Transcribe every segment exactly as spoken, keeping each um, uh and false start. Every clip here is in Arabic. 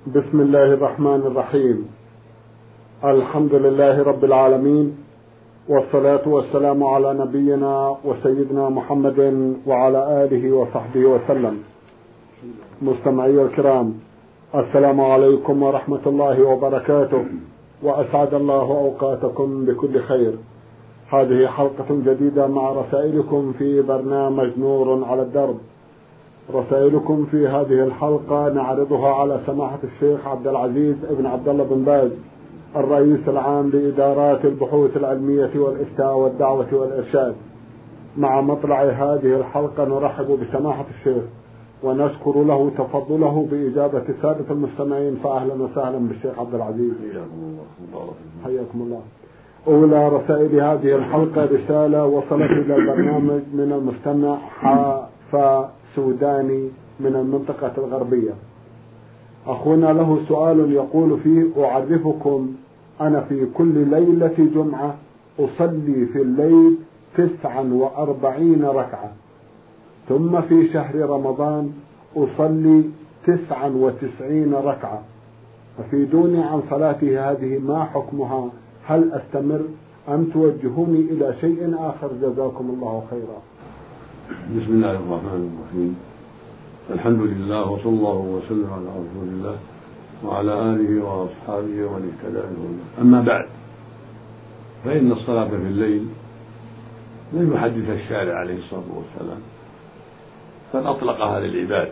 بسم الله الرحمن الرحيم. الحمد لله رب العالمين، والصلاة والسلام على نبينا وسيدنا محمد وعلى آله وصحبه وسلم. مستمعي الكرام، السلام عليكم ورحمة الله وبركاته، وأسعد الله أوقاتكم بكل خير. هذه حلقة جديدة مع رسائلكم في برنامج نور على الدرب. رسائلكم في هذه الحلقة نعرضها على سماحة الشيخ عبد العزيز ابن عبد الله بن باز، الرئيس العام لإدارات البحوث العلمية والإفتاء والدعوة والإرشاد. مع مطلع هذه الحلقة نرحب بسماحة الشيخ ونشكر له تفضله بإجابة السادة المستمعين، فأهلا وسهلا بالشيخ عبد العزيز. حياكم الله. أولى رسائل هذه الحلقة رسالة وصلت إلى البرنامج من المستمع حافا سوداني من المنطقة الغربية. أخونا له سؤال يقول فيه: أعرفكم أنا في كل ليلة جمعة أصلي في الليل تسعا وأربعين ركعة، ثم في شهر رمضان أصلي تسعا وتسعين ركعة، أفيدوني عن صلاتي هذه، ما حكمها؟ هل أستمر أم توجهوني إلى شيء آخر؟ جزاكم الله خيرا. بسم الله الرحمن الرحيم. الحمد لله وصلى الله وسلم على رسول الله وعلى آله وأصحابه ومن اهتدى بهداه. أما بعد، فإن الصلاة في الليل لم يحدث الشارع عليه الصلاة والسلام، بل أطلقها للعباد،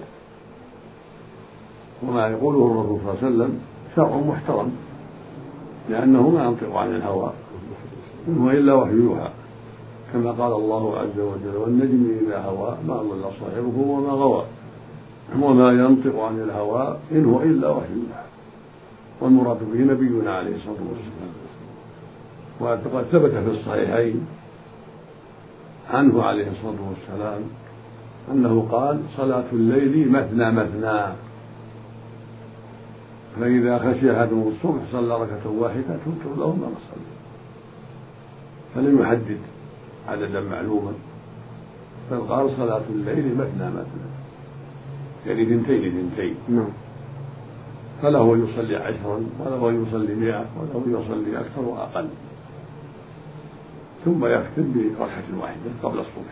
وما يقوله الرسول صلى الله عليه وسلم شرع محترم، لأنه ما ينطق عن الهوى إن هو إلا وحي يوحى، كما قال الله عز وجل: والنجم إذا هوى ما ضل صاحبه وما غوى، وما ينطق عن الهوى إن هو إلا وحي يوحى. والمراد به نبينا عليه الصلاة والسلام. وقد ثبت في الصحيحين عنه عليه الصلاة والسلام أنه قال: صلاة الليل مثنى مثنى، فإذا خشي أحدهم الصبح صلى ركعة واحدة توتر له ما صلى. فلم يحدد عددا معلوما، بل قال: صلاة الليل مثنى مثنى، يعني ثنتين ثنتين. نعم. فله يصلي عشرا، وله يصلي مئة، وله يصلي أكثر وأقل، ثم يختم بركعة واحدة قبل الصبح.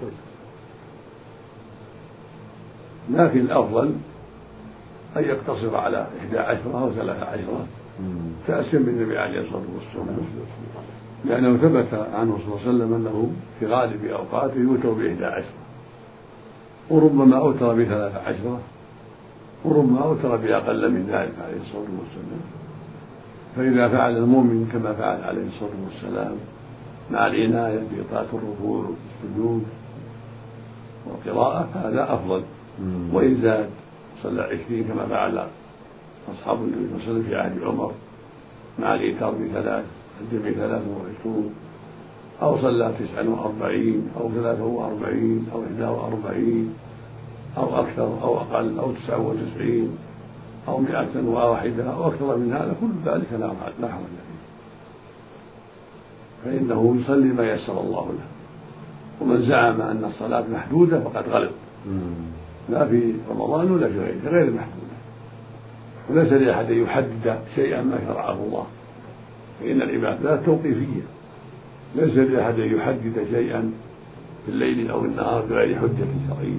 لكن الأفضل أن يقتصر على إحدى عشرة أو ثلاثة عشرة تأسيا بالنبي عليه الصلاة والسلام، لأنه ثبت عنه صلى الله عليه وسلم أنه في غالب أوقاته يوتر بإحدى عشرة، وربما أوتر بثلاثة عشرة، وربما أوتر بأقل من ذلك عليه الصلاة والسلام. فإذا فعل المؤمن كما فعل عليه الصلاة والسلام مع العناية بإطاعة الركوع والسجود والقراءة فهذا أفضل. وإن زاد صلى عشرين كما فعل أصحاب النبي صلى الله عليه وسلم في عهد عمر مع الإيتار بثلاث الجمع ثلاث وعشرون، أو صلى تسعا وأربعين أو ثلاثة وأربعين أو إحدى وأربعين أو أكثر أو أقل أو تسعة وتسعين أو مئة وواحدة أو أكثر من هذا، كل ذلك لا حرج فيه، فإنه يصلي ما يسر الله له. ومن زعم أن الصلاة محدودة فقد غلط، لا في رمضان ولا في غيره، غير محدودة، وليس لأحد أن يحدد شيئا ما شرعه الله، فإن العبادات توقيفية، ليس لأحد أن يحدد شيئا في الليل أو النهار بغير حجة شرعية.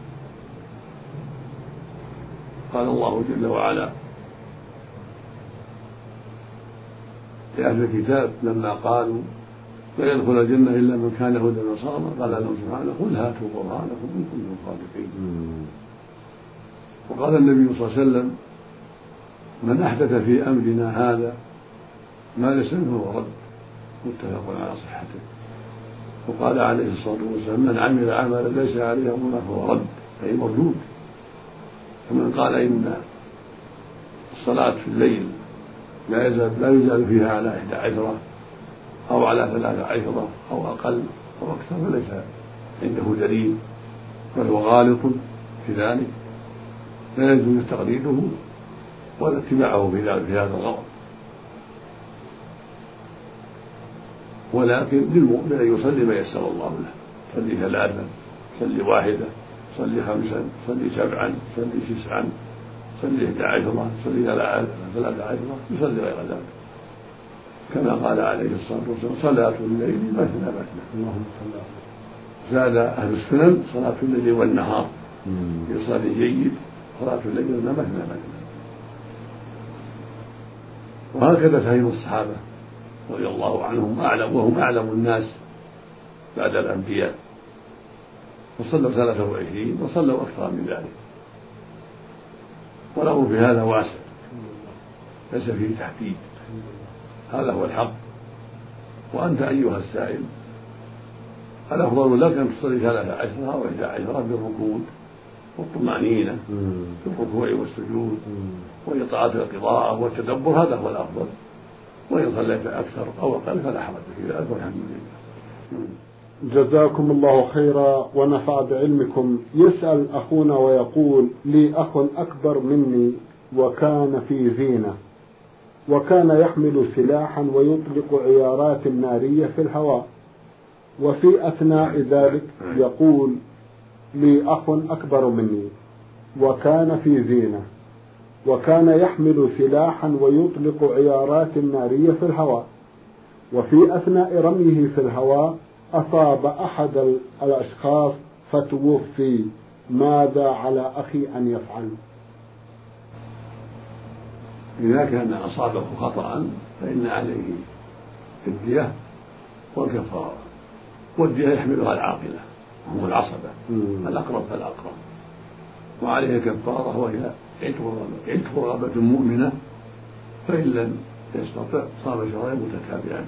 قال الله جل وعلا لأهل الكتاب لما قالوا لا يدخل الجنة إلا من كان هدى نصارى، قال لهم سبحانه: قل هاتوا برهانكم إن كنتم صادقين. وقال النبي صلى الله عليه وسلم: من أحدث في أمرنا هذا ما ليس منه هو رد، متفق على صحته. وقال عليه الصلاة والسلام: من عمل عملا ليس عليه أمرنا فهو رد، أي مردود. فمن قال إن الصلاة في الليل لا يزال لا يزال فيها على إحدى عشرة أو على ثلاثة عشرة أو أقل أو أكثر فليس عنده دليل، بل هو غالط في ذلك، لا يجوز تقليده ولا اتباعه في هذا الغلط. ولكن للمؤمن أن يصلي ما يسر الله له، صلي ثلاثا، صلي واحدة، صلي خمسا، صلي سبعا، صلي تسعا، صلي إحدى عشرة، صلي ثلاث عشرة، يصلي غير ذلك، كما قال عليه الصلاة والسلام: صلاة الليل مثنى مثنى. اللهم صل على زاد أهل السنن: صلاة الليل والنهار يصلي جيد، صلاة الليل مثنى مثنى. وهكذا فهم الصحابة رضي الله عنهم أعلم، وهم أعلم الناس بعد الأنبياء، وصلوا ثلاثة وعشرين وصلوا أكثر من ذلك، والأمر في هذا واسع ليس فيه تحديد، هذا هو الحق. وأنت أيها السائل الأفضل لك أن تصلي ثلاثة عشرة أو إحدى عشرة بالركوع والطمأنينة في الركوع والسجود وإطاعة القراءة والتدبر، هذا هو الأفضل. وإن صليت أكثر أو أقل فلا حرج في ذلك، والحمد لله. جزاكم الله خيرا ونفع بعلمكم. يسأل أخونا ويقول: لي أخ أكبر مني وكان في زينة، وكان يحمل سلاحا ويطلق عيارات نارية في الهواء، وفي أثناء ذلك يقول: لي أخ أكبر مني وكان في زينة، وكان يحمل سلاحا ويطلق عيارات نارية في الهواء، وفي أثناء رميه في الهواء أصاب أحد الأشخاص فتوفي، ماذا على أخي أن يفعل؟ إذا كان أصابه خطأ فإن عليه الدية والكفارة، والدية يحملها العاقلة وهو العصبة، الأقرب فالأقرب، وعليه كفارة وهي عتق رغبة مؤمنة، فإن لم يستطع صام شهرين متتابعين،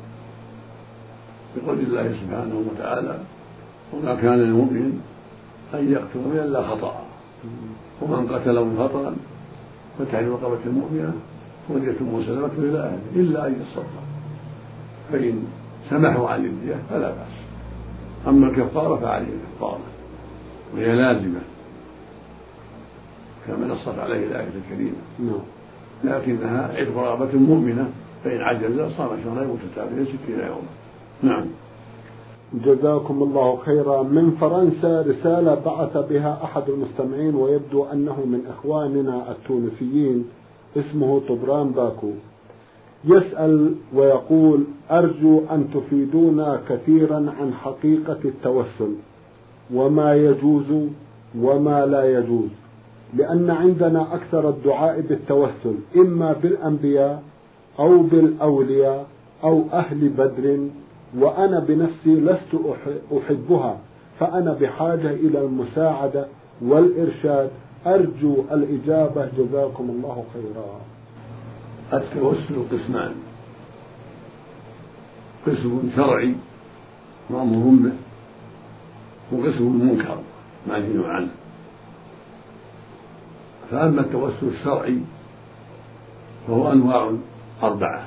بقول الله سبحانه وتعالى: وما كان للمؤمن أن يقتل مؤمنا إلا خطأ، ومن قتله خطأ فتحرير رقبة مؤمنة ودية مسلمة إلى أهله إلا أن يصدق، فإن سمحوا عن الدية فلا بأس. أما الكفارة فعليه كفارة وهي لازمة كما نصت عليه الآية الكريمة، لكنها عتق رغبة مؤمنة، فإن عجز صام شهرين متتابعين ستين يوما. نعم. جزاكم الله خيرا. من فرنسا رسالة بعث بها أحد المستمعين ويبدو أنه من إخواننا التونسيين، اسمه طبران باكو، يسأل ويقول: أرجو أن تفيدونا كثيرا عن حقيقة التوسل وما يجوز وما لا يجوز، لأن عندنا أكثر الدعاء بالتوسل إما بالأنبياء أو بالأولياء أو أهل بدر، وأنا بنفسي لست أحبها، فأنا بحاجة إلى المساعدة والإرشاد، أرجو الإجابة، جزاكم الله خيرا. التوسل قسمان: قسم شرعي مأمور به، وقسم منكر منهي عنه. فأما التوسل الشرعي فهو أنواع أربعة.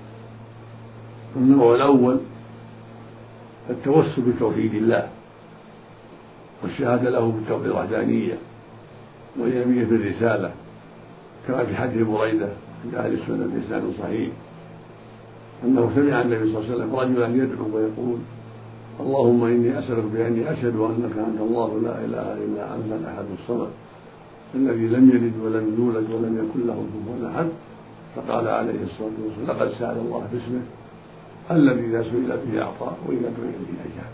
النوع الأول التوسل بتوحيد الله والشهادة له بالتوحيد الوحدانية واليمين بالرسالة، كما في حديث بريدة عند أهل السنة بإسناد صحيح أنه سمع النبي صلى الله عليه وسلم رجلا يدعو ويقول: اللهم إني أسألك بأني أشهد أنك أنت الله لا إله إلا أنت الأحد الصمد الذي لم يلد ولم يولد ولم يكن له كفوا أحد. فقال عليه الصلاة والسلام: لقد سأل الله باسمه الذي إذا سئل به أعطى وإذا دعي به أجاب.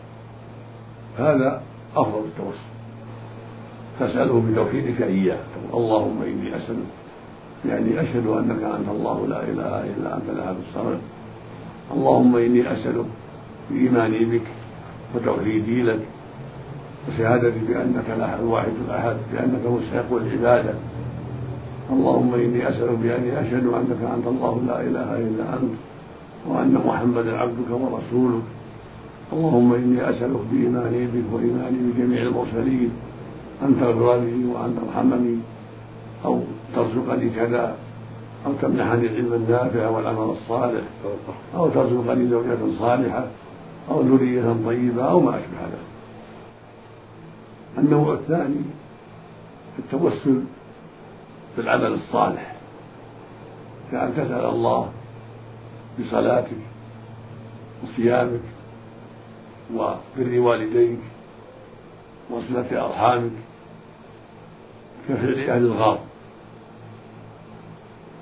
هذا أفضل التوسل، تسأله بتوحيدك إياه: اللهم إني أسألك يعني أشهد أنك أنت الله لا إله إلا أنت الأحد الصمد. اللهم إني أسألك بإيماني بك وتوحيدي لك وشهادتي بأنك الواحد الأحد بأنك مستحق العبادة. اللهم إني أسألك بأني أشهد أنك أنت الله لا إله إلا أنت وأن محمدا عبدك ورسولك. اللهم إني أسألك بإيماني بك وإيماني بجميع المرسلين أن تغفر لي وأن ترحمني أو ترزقني كذا، أو تمنحني العلم النافع والعمل الصالح، أو ترزقني زوجة صالحة أو ذرية طيبة أو ما أشبه ذلك. النوع الثاني التوسل بالعمل الصالح، كأن تسأل الله بصلاتك وصيامك وبر والديك وصلة أرحامك كفعل أهل الغار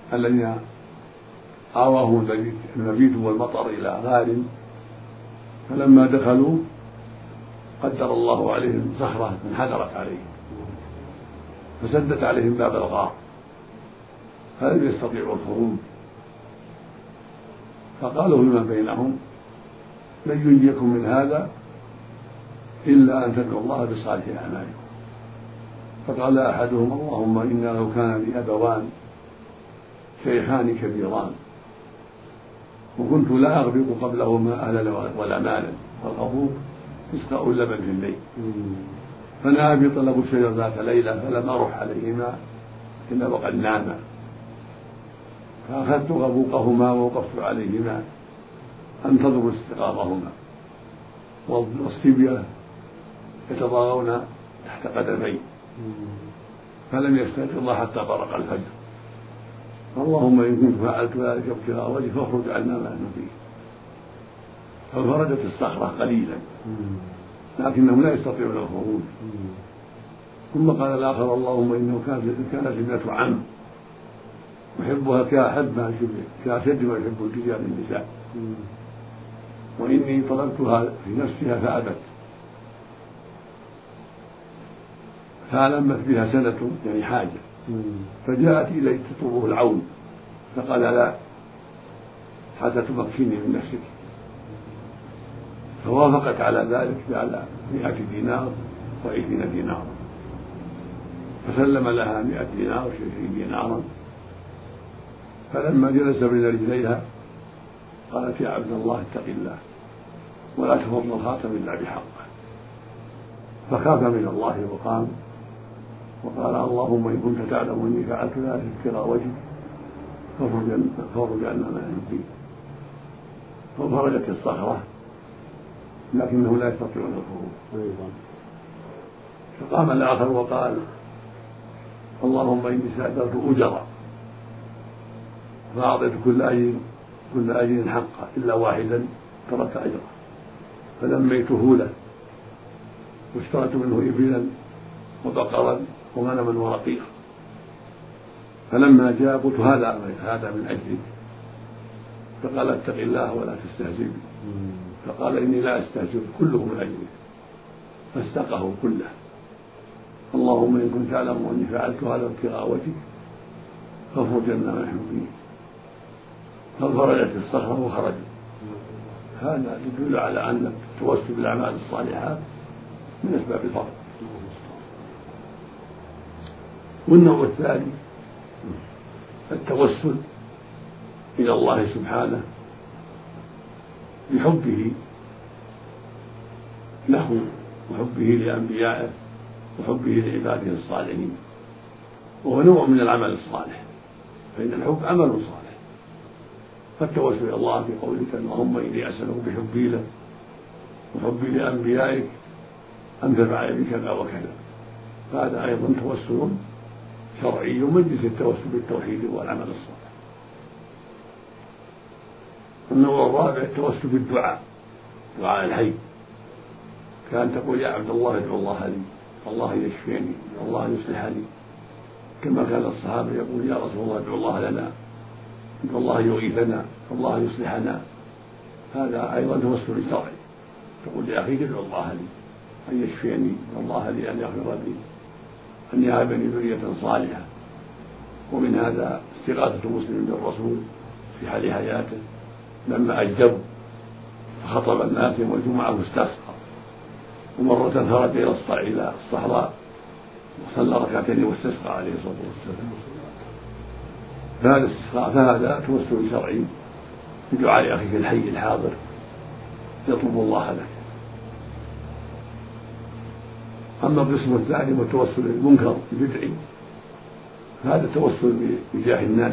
الذين آواهم المبيت والمطر إلى غار، فلما دخلوا قدر الله عليهم صخرة انحدرت عليهم فسدت عليهم باب الغار فلم يستطيعوا الخروج، فقالوا فيما بينهم: لن ينجيكم من هذا إلا أن تدعوا الله بصالح أعمالكم. فقال أحدهم: اللهم إنا لو كان لي أبوان شيخان كبيران وكنت لا أغبط قبلهما أهلا ولا مالا، والغبوط إسقاء اللبن في الليل، فنأى بي طلب الشجر ذات ليلة فلم أرح عليهما إلا وقد ناما، فأخذت غبوقهما ووقفت عليهما أنتظر استيقاظهما، والصبية يتضاغون تحت قدمي فلم يستيقظا حتى برق الفجر. اللهم إن كنت فعلت ذلك ابتغاء وجهك فاخرج عنا ما نحن فيه. فانفرجت الصخرة قليلا لكنهم لا يستطيعون الخروج. ثم قال الآخر: اللهم إنه كانت ابنة عم أحبها كأحب كأشد ما يحب الرجال النساء، وإني طلبتها في نفسها فأبت، فألمت بها سنة يعني حاجة، فجاءت إلي تطلبه العون، فقال: لا حتى تمكني من نفسك. فوافقت على ذلك على مئة دينار وعشرين دينارا، فسلم لها مئة دينار وعشرين دينارا. فلما جلس بين رجليها قالت: يا عبد الله اتق الله ولا تفض الخاتم إلا بحقه. فخاف من الله وقام وقال: اللهم إن كنت تعلم أني فعلت ذلك ابتغاء وجهك فاخرج عنا ما نحن فيه. فانفرجت الصخرة لكنه لا يستطيعون الخروج. فقام الآخر وقال: اللهم إني استأجرت أجرا فأعطيت كل أجر كل أجر حقه إلا واحدا ترك أجره، فلميته له واشتريت منه إبلا وبقرا وغنما ورقيقا. فلما جاء قلت: هذا هذا من أجلك. فقال: اتق الله ولا تستهزئ بي. فقال: إني لا أستهزئ، كله من أجلك. فاستقه كله. اللهم إن كنت تعلم أني فعلت هذا ابتغاء وجهك فاخرج عنا ما نحن فيه. فانفرجت الصخرة وخرجت. هذا يدل على أن التوسل بالأعمال الصالحات من أسباب الفضل. والنوع الثاني التوسل إلى الله سبحانه بحبه له وحبه لأنبيائه وحبه لعباده الصالحين، وهو نوع من العمل الصالح، فإن الحب عمل صالح. فالتوسل إلى الله في قولك: اللهم إني أسألك بحبي لك وحبي لأنبيائك أن تفعل بي كذا وكذا، فهذا أيضا توسل شرعي من جنس التوسل بالتوحيد والعمل الصالح. النوع الرابع التوسل بالدعاء، دعاء الحي، كأن تقول: يا عبد الله ادعو الله لي، الله يشفيني، الله يصلح لي، كما كان الصحابة يقول: يا رسول الله ادعو الله لنا، ادعو الله يغيثنا، الله يصلحنا. هذا أيضا توسل شرعي، تقول لأخيك: ادعو الله لي أن يشفيني، ادعو الله لي أن يغفر لي، أن يهبني ذرية صالحة. ومن هذا استغاثة مسلم بالرسول في حال حياته لما أجدبوا فخطب الناس يوم الجمعة واستسقى، ومرة خرج إلى الصحراء وصلى ركعتين واستسقى عليه الصلاة والسلام. فهذا استسقاء فهذا توسل شرعي بدعاء أخيك الحي الحاضر يطلب الله لك. أما القسم الثاني والتوسل المنكر البدعي، فهذا التوسل بجاه الناس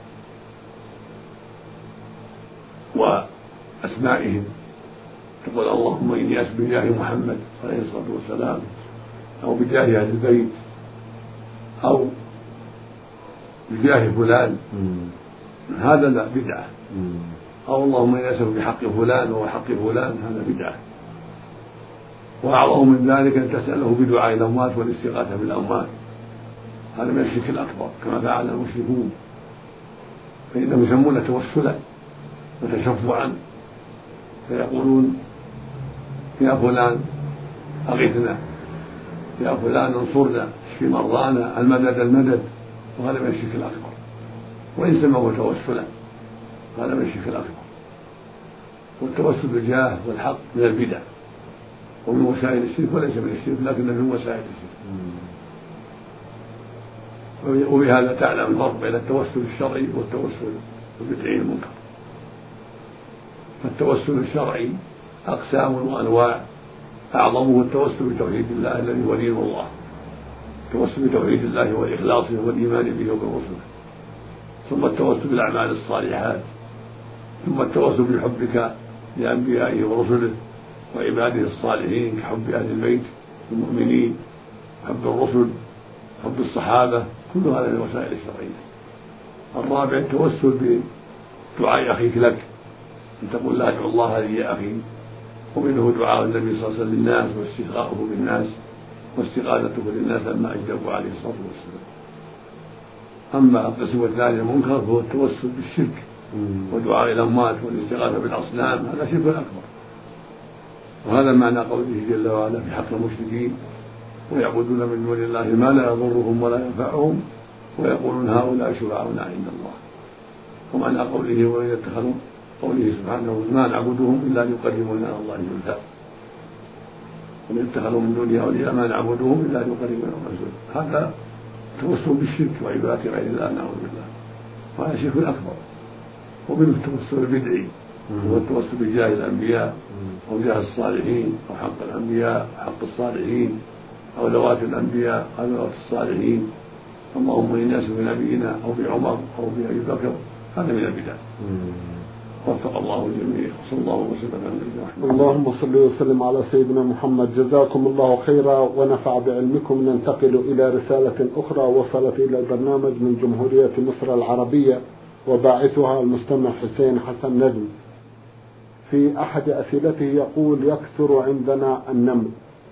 وأسمائهم، تقول: اللهم إني أسأل بجاه محمد عليه الصلاة والسلام، أو بجاه أهل البيت، أو بجاه فلان، هذا لا بدعة. أو اللهم إني أسأل بحق فلان وحق فلان، هذا بدعة. وأعظم من ذلك أن تسأله بدعاء الأموات والاستغاثة بالأموات، هذا من الشرك الأكبر كما فعل المشركون فإنهم يسمون توسلا وتشفعا، فيقولون يا فلان أغثنا، يا فلان انصرنا، اشف مرضانا، المدد المدد، وهذا من الشرك الأكبر. وإن سموه توسلا هذا من الشرك الأكبر. والتوسل بالجاه والحق من البدع ومن وسائل الشرك، وليس من الشرك لكنه من وسائل الشرك. وبهذا تعلم الفرق بين التوسل الشرعي والتوسل البدعي المنكر. فالتوسل الشرعي أقسام وأنواع، أعظمه التوسل بتوحيد الله الذي هو دين الله، التوسل بتوحيد الله والإخلاص والإيمان به وبرسله، ثم التوسل بالأعمال الصالحات، ثم التوسل بحبك لأنبيائه ورسله وعباده الصالحين كحب أهل البيت المؤمنين، حب الرسل، حب الصحابة، كل هذا من وسائل الشرعية. الرابع التوسل بدعاء أخيك لك، أن تقول لا أدعو الله لي يا أخي، ومنه دعاء النبي صلى الله عليه وسلم للناس واستسقاؤه بالناس واستغاثته للناس لما أجابوا عليه الصلاة والسلام. أما القسم الثاني المنكر فهو التوسل بالشرك ودعاء الأموات والاستغاثة بالأصنام، هذا شرك أكبر. وهذا معنى قوله جل وعلا في حق المشركين ويعبدون من دون الله ما لا يضرهم ولا ينفعهم ويقولون هؤلاء شفعاؤنا عند الله. ومعنى قوله وإذا اتخذوا قوله سبحانه ما نعبدهم إلا ليقربونا إلى الله زلفى، ومن اتخذوا من دونه أولياء ما نعبدهم إلا ليقربونا إلى الله زلفى، هذا توسل بالشرك وعبادة غير الله نعوذ بالله، وهذا شرك أكبر. ومنه التوسل البدعي هو التوسل بجاه الأنبياء أو جاه الصالحين أو حق الأنبياء أو حق الصالحين أو ذوات الأنبياء أو ذوات الصالحين، اللهم إني أسألك بنبينا أو بعمر أو بأبي بكر، هذا من البدع. وفق الله الجميع، صلى الله وسلم على نبينا محمد. اللهم صل وسلم على سيدنا محمد. جزاكم الله خيرا ونفع بعلمكم. ننتقل إلى رسالة أخرى وصلت إلى البرنامج من جمهورية مصر العربية وباعثها المستمع حسين حسن نجم. في أحد أسئلته يقول يكثر عندنا النمل،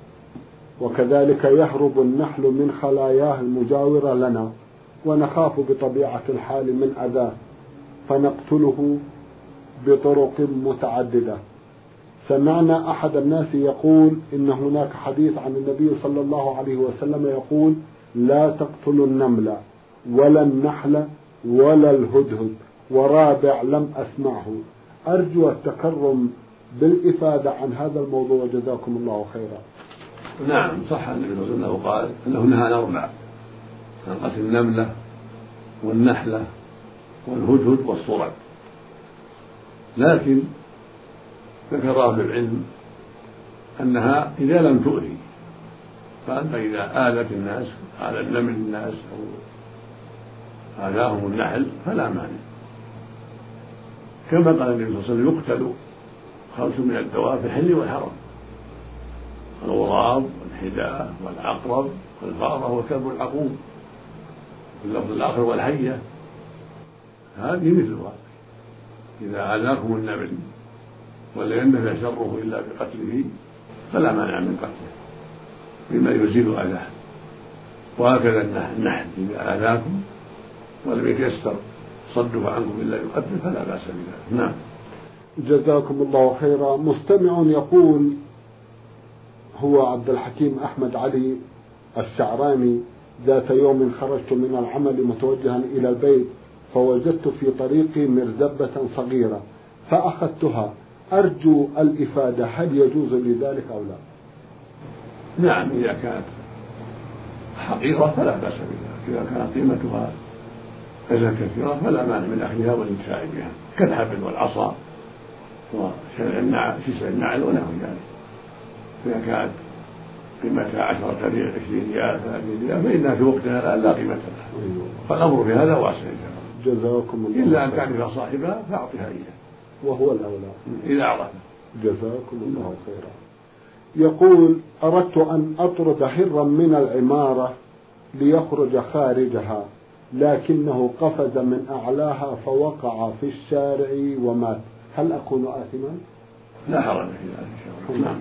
وكذلك يهرب النحل من خلاياه المجاورة لنا، ونخاف بطبيعة الحال من أذاه فنقتله بطرق متعددة. سمعنا أحد الناس يقول إن هناك حديث عن النبي صلى الله عليه وسلم يقول لا تقتلوا النمل ولا النحل ولا الهدهد، ورابع لم أسمعه. أرجو التكرم بالإفادة عن هذا الموضوع، جزاكم الله خيرا. نعم، صح النبي صلى الله عليه وسلم قال أنه نهى عن أربع: عن قتل النملة والنحلة والهدهد والصرد. لكن ذكر أهل العلم أنها إذا لم تؤذي، فأما إذا آذت الناس، آذى النمل الناس أو آذاهم النحل فلا مانع. كما قال النبي صلى الله عليه وسلم يقتل خمس من الدواب في الحل والحرم: الغراب والحداء والعقرب والفأرة والكلب العقور، واللفظ الآخر والحية. هذه مثلها إذا آذاكم النمل ولا يندفع شره إلا بقتله فلا مانع من قتله بما يزيل أذاه. وهكذا النحل إذا آذاكم ولم يتيسر صده عنكم إلا بقتله فلا بأس بذلك. نعم. جزاكم الله خيرا. مستمع يقول هو عبد الحكيم أحمد علي الشعراني: ذات يوم خرجت من العمل متوجها إلى البيت فوجدت في طريقي مرزبة صغيرة فأخذتها، أرجو الإفادة، هل يجوز لذلك أو لا؟ نعم، إذا كانت حقيرة فلا بأس بها، إذا كانت قيمتها كذا كثيرة فلا مانع من أخذها والانتفاع بها، كالحبل والعصا وشسع النعل ونحو ذلك. إذا كانت قيمتها عشرة ريال عشرين ريال ثلاثين ريال فإنها في وقتها لا قيمة لها، فالأمر في هذا واسع. جزاكم الله. إلا أن تعرف صاحبها فأعطها إياه وهو الأولى إذا عرفت. جزاكم الله خيرا. يقول أردت أن أطرد هرا من العمارة ليخرج خارجها، لكنه قفز من أعلاها فوقع في الشارع ومات، هل أكون آثما؟ لا حرج في ذلك إن شاء الله. نعم.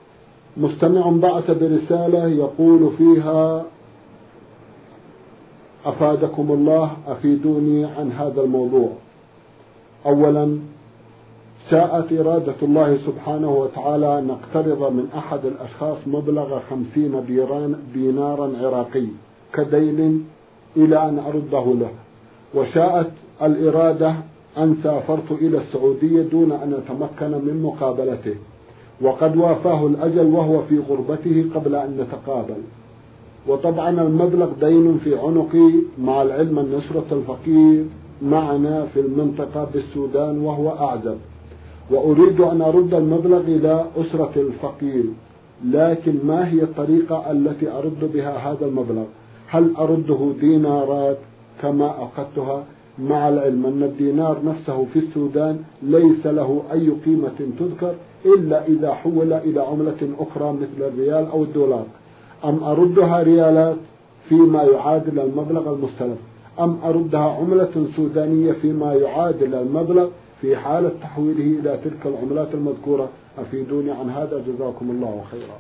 مستمع بعث برسالة يقول فيها أفادكم الله أفيدوني عن هذا الموضوع. أولا، شاءت إرادة الله سبحانه وتعالى أن نقترض من أحد الأشخاص مبلغ خمسين دينارا عراقي كدين إلى أن أرده له، وشاءت الإرادة أن سافرت إلى السعودية دون أن أتمكن من مقابلته، وقد وافاه الأجل وهو في غربته قبل أن نتقابل. وطبعا المبلغ دين في عنقي، مع العلم أن نصرة الفقير معنا في المنطقة بالسودان وهو أعزب، وأريد أن أرد المبلغ إلى أسرة الفقير، لكن ما هي الطريقة التي أرد بها هذا المبلغ؟ هل أرده دينارات كما أخذتها، مع العلم أن الدينار نفسه في السودان ليس له أي قيمة تذكر إلا إذا حول إلى عملة أخرى مثل الريال أو الدولار، أم أردها ريالات فيما يعادل المبلغ المستلف، أم أردها عملة سودانية فيما يعادل المبلغ في حالة تحويله إلى تلك العملات المذكورة؟ أفيدوني عن هذا جزاكم الله خيرا.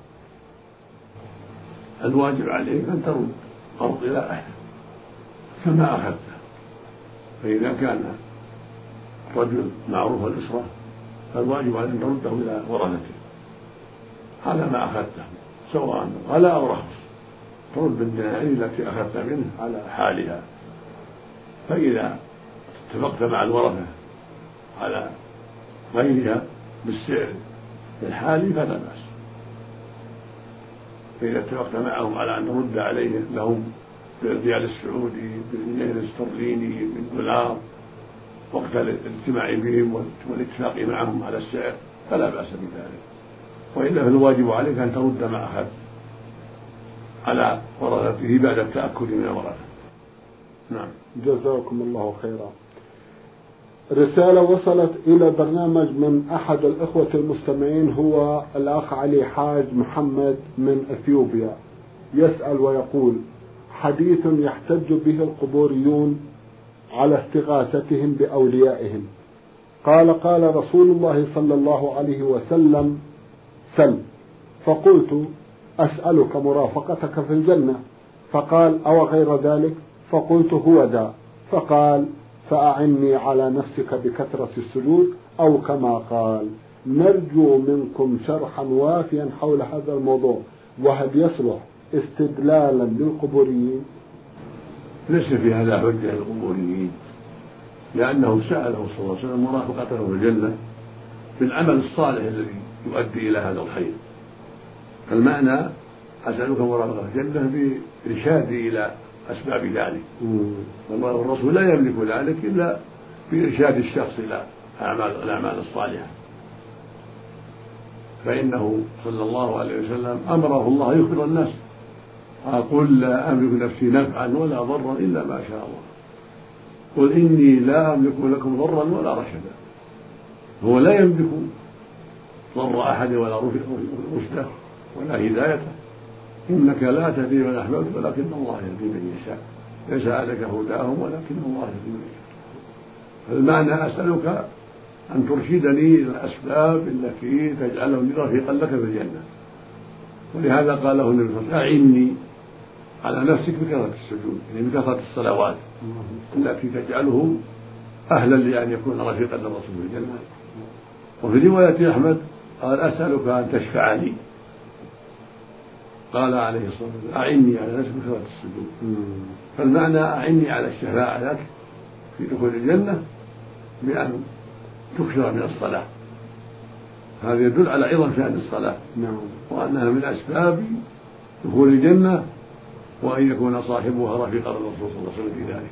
الواجب عليك أن ترد قرض إلى أهله كما أخذته، فإذا كان رجل معروف الأسرة فالواجب عليه أن ترده إلى ورثته على ما أخذته، سواء غلا أو رخص، ترد بالدنانير التي أخذت منه على حالها. فإذا اتفقت مع الورثة على غيرها بالسعر الحالي فلا بأس. فإذا اتفقت معهم على أن ترد عليه لهم بالريال السعودي، بالجنيه الاسترليني، بالدولار وقت الاجتماع بهم والاتفاق معهم على السعر فلا بأس بذلك. وإلا فالواجب عليك أن ترد ما أخذت على ورثته بعد التأكد من الورثة. نعم. جزاكم الله خيرا. رسالة وصلت إلى برنامج من أحد الإخوة المستمعين، هو الأخ علي حاج محمد من أثيوبيا، يسأل ويقول: حديث يحتج به القبوريون على استغاثتهم بأوليائهم. قال: قال رسول الله صلى الله عليه وسلم: سل. فقلت: أسألك مرافقتك في الجنة. فقال: أو غير ذلك؟ فقلت: هو ذا. فقال: فأعني على نفسك بكثرة السجود، أو كما قال. نرجو منكم شرحا وافيا حول هذا الموضوع، وهل يصلح استدلالا للقبوريين؟ ليس في هذا حجة للقبوريين، لأنه سأله صلى الله عليه وسلم مرافقته في الجنة بالعمل الصالح الذي يؤدي إلى هذا الخير. فالمعنى: أسألك مرافقة الجنة بإرشادي إلى أسباب ذلك، والله والرسول لا يملك ذلك إلا بإرشاد الشخص إلى أعمال الأعمال الصالحة. فإنه صلى الله عليه وسلم أمره الله يخبر الناس: قل لا أملك نفسي نفعا ولا ضرا إلا ما شاء الله، قل إني لا أملك لكم ضرا ولا رشدا. هو لا يملك ضر أحد ولا رشده ولا هدايته. إنك لا تهدي من أحببت ولكن الله يهدي من يشاء، ليس عليك هداهم ولكن الله يهدي من يشاء. فالمعنى: أسألك أن ترشدني إلى الأسباب التي تجعلني رفيقا لك في الجنة. ولهذا قاله النبي صلى الله عليه وسلم: أعني على نفسك بكثرة السجود، يعني بكثرة الصلوات التي تجعله أهلا لأن يكون رفيقا للرسول في الجنة. وفي رواية أحمد قال: أسألك أن تشفع لي. قال عليه الصلاة والسلام: أعني على نفسك بكثرة السجود. فالمعنى: أعني على الشفاعة لك في دخول الجنة بأن تكثر من الصلاة. هذا يدل على عظم شأن الصلاة، وأنها من أسباب دخول الجنة، وأن يكون صاحبها رفيقا للرسول صلى الله عليه وسلم في ذلك.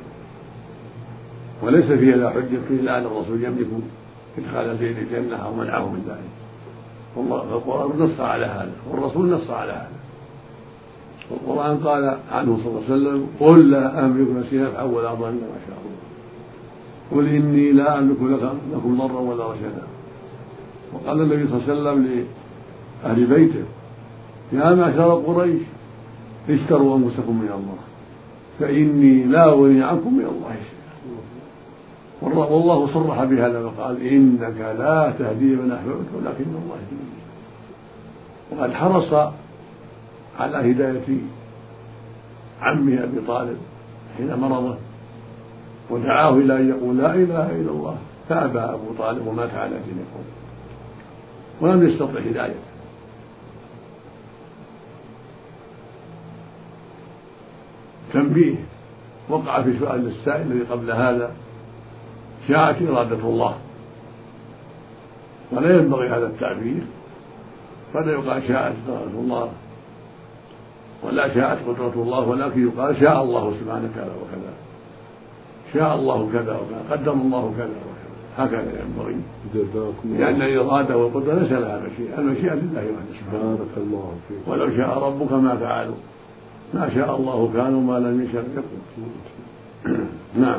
وليس فيها لا حجة فيه لأن الرسول يملك إدخال زيد الجنة أو منعه من ذلك. والقرآن نص على هذا، والرسول نص على هذا. والقرآن قال عنه صلى الله عليه وسلم: قل لا أملك نفسي نفعا ولا ضرا إلا ما شاء الله، قل إني لا أملك لكم ضرا ولا رشدا. وقال النبي صلى الله عليه وسلم لأهل بيته: يا معشر قريش اشتروا أنفسكم من الله فإني لا أغني عنكم من الله شيئا. والله صرح بهذا وقال: إنك لا تهدي من أحببت ولكن الله يهدي من يشاء. وقد حرص على هداية عمه أبي طالب حين مرضه ودعاه إلى أن يقول لا إله إلا الله فأبى أبو طالب ومات على دين القوم ولم يستطع هدايته. تنبيه وقع في سؤال السائل الذي قبل هذا شاءت إرادة الله، ولا ينبغي هذا التعبير، فلا يقال شاءت إرادة الله ولا شاءت قدرة الله، ولكن يقال شاء الله سبحانه كذا وكذا، شاء الله كذا وكذا، قدر الله كذا وكذا، هكذا ينبغي، لأن الإرادة والقدرة ليس لها مشيئة، المشيئة لله وحده سبحانه. ولو شاء ربك ما فعلوا، ما شاء الله كانوا ما لم يشاء يكون. نعم.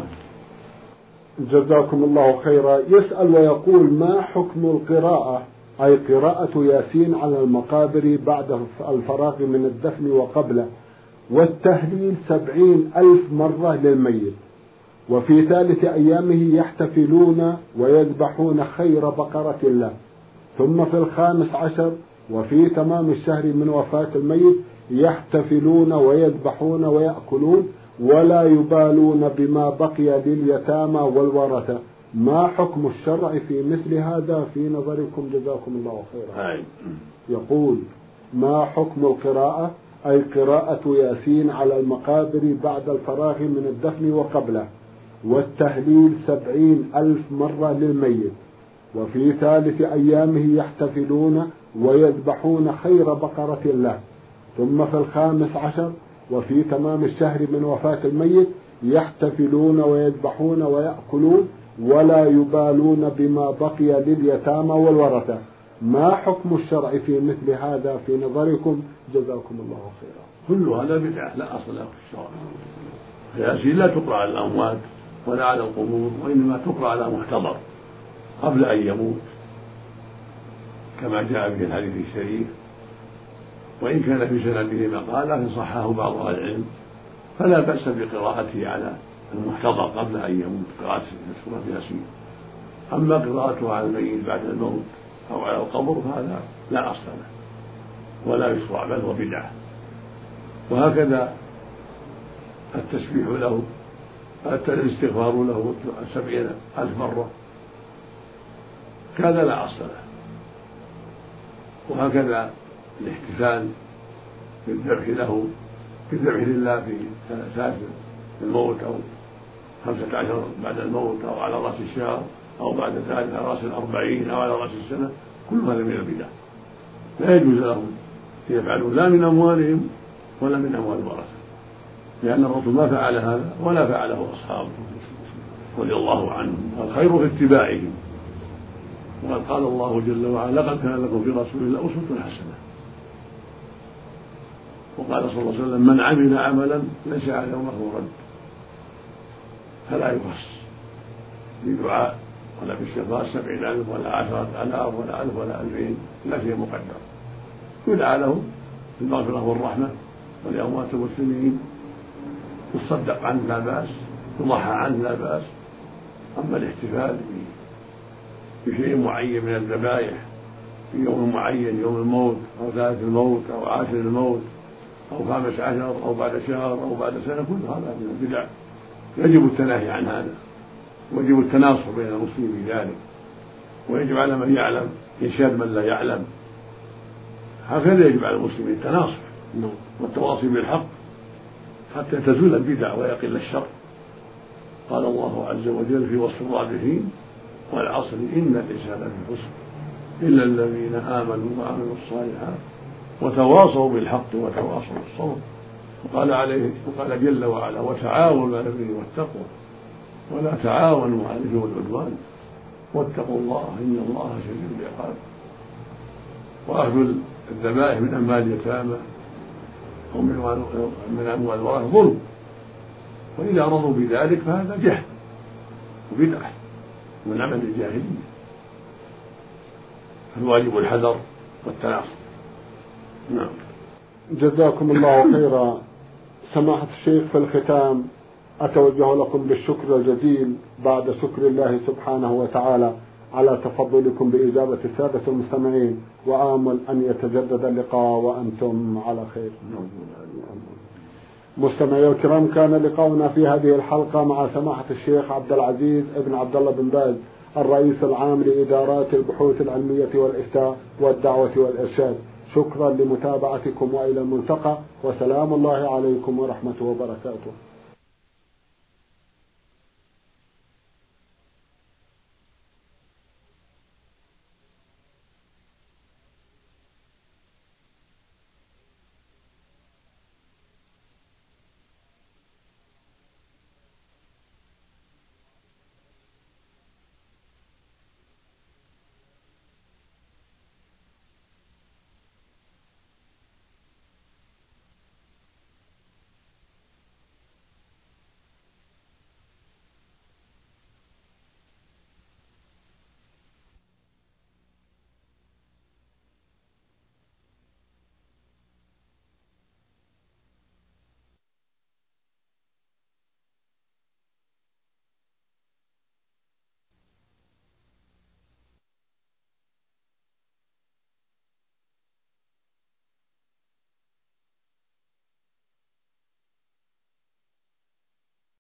جزاكم الله خيرا. يسأل ويقول: ما حكم القراءة، أي قراءة ياسين على المقابر بعد الفراغ من الدفن وقبله، والتهليل سبعين ألف مرة للميت، وفي ثالث أيامه يحتفلون ويذبحون خير بقرة له، ثم في الخامس عشر وفي تمام الشهر من وفاة الميت يحتفلون ويذبحون ويأكلون ولا يبالون بما بقي لليتامى والورثة، ما حكم الشرع في مثل هذا في نظركم؟ جزاكم الله خيرا. يقول: ما حكم القراءة، أي قراءة ياسين على المقابر بعد الفراغ من الدفن وقبله، والتهليل سبعين ألف مرة للميت، وفي ثالث أيامه يحتفلون ويذبحون خير بقرة له، ثم في الخامس عشر وفي تمام الشهر من وفاة الميت يحتفلون ويذبحون ويأكلون ولا يبالون بما بقي لليتامى والورثة، ما حكم الشرع في مثل هذا في نظركم؟ جزاكم الله خيرا. كل هذا بدعة لا أصل له في الشرع. الياسين لا تقرأ على الأموات ولا على القبور، وإنما تقرأ على محتضر قبل أن يموت كما جاء في الحديث الشريف، وإن كان في سنده مقال لكن صححه بعض أهل العلم، فلا بأس بقراءته على المحتضر قبل أن يموت، قراءة سورة ياسين. أما قراءته على الميت بعد الموت أو على القبر فهذا لا أصل له ولا يشرع بل هو بدعة. وهكذا التسبيح له، الاستغفار له سبعين ألف مرة، كذا لا أصل له. وهكذا الاحتفال بالذبح له، بالذبح لله في ساعة الموت أو خمسة عشر بعد الموت أو على رأس الشهر أو بعد ذلك على رأس الأربعين أو على رأس السنة، كل هذا من البدع، لا يجوز لهم يفعلوا لا من أموالهم ولا من أموال الورثة، لأن الرسول ما فعل هذا ولا فعله أصحابه رضي الله عنهم، الخير في اتباعهم. وقد قال الله جل وعلا: لقد كان لكم في رسول الله أسوة حسنة. وقال صلى الله عليه وسلم: من عمل عملا ليس عليه أمره رد، فلا يخص بدعاء ولا بالشفاعة سبعين ألف ولا عشرة آلاف ولا ألف ولا ألفين، لا شيء مقدر، يدعى له بالمغفرة والرحمة ولأموات المسلمين، يصدق عنه لا بأس، يضحى عنه لا بأس. أما الاحتفال بشيء معين من الذبائح في يوم معين، يوم الموت أو ثالث الموت أو عاشر الموت أو خامس عشر أو بعد شهر أو بعد سنة، كل هذا من البدع، يجب التناهي عن هذا، ويجب التناصح بين المسلمين في ذلك، ويجب على من يعلم إرشاد من لا يعلم. هكذا يجب على المسلمين التناصح والتواصي بالحق حتى تزول البدع ويقل الشر. قال الله عز وجل في وصف الرابحين: والعصر إن الإنسان لفي خسر إلا الذين آمنوا وعملوا الصالحات وتواصوا بالحق وتواصوا بالصبر. وقال عليه وقال جل وعلا: وتعاونوا على البر والتقوى ولا تعاونوا على الإثم والعدوان واتقوا الله إن الله شديد العقاب. وأخذ الذبائح من أموال اليتامى أو من أموال الورثة ظلم، وإذا رضوا بذلك فهذا جهل وبدعة من عمل الجاهلية، فالواجب الحذر والتناصح. نعم. جزاكم الله خيرا. سماحة الشيخ، في الختام أتوجه لكم بالشكر الجزيل بعد شكر الله سبحانه وتعالى على تفضلكم بإجابة السادة المستمعين، وآمل أن يتجدد اللقاء وأنتم على خير. مستمعي الكرام، كان لقاؤنا في هذه الحلقة مع سماحة الشيخ عبد العزيز ابن عبد الله بن باز، الرئيس العام لإدارات البحوث العلمية والإفتاء والدعوة والإرشاد. شكرا لمتابعتكم وإلى الملتقى، وسلام الله عليكم ورحمته وبركاته.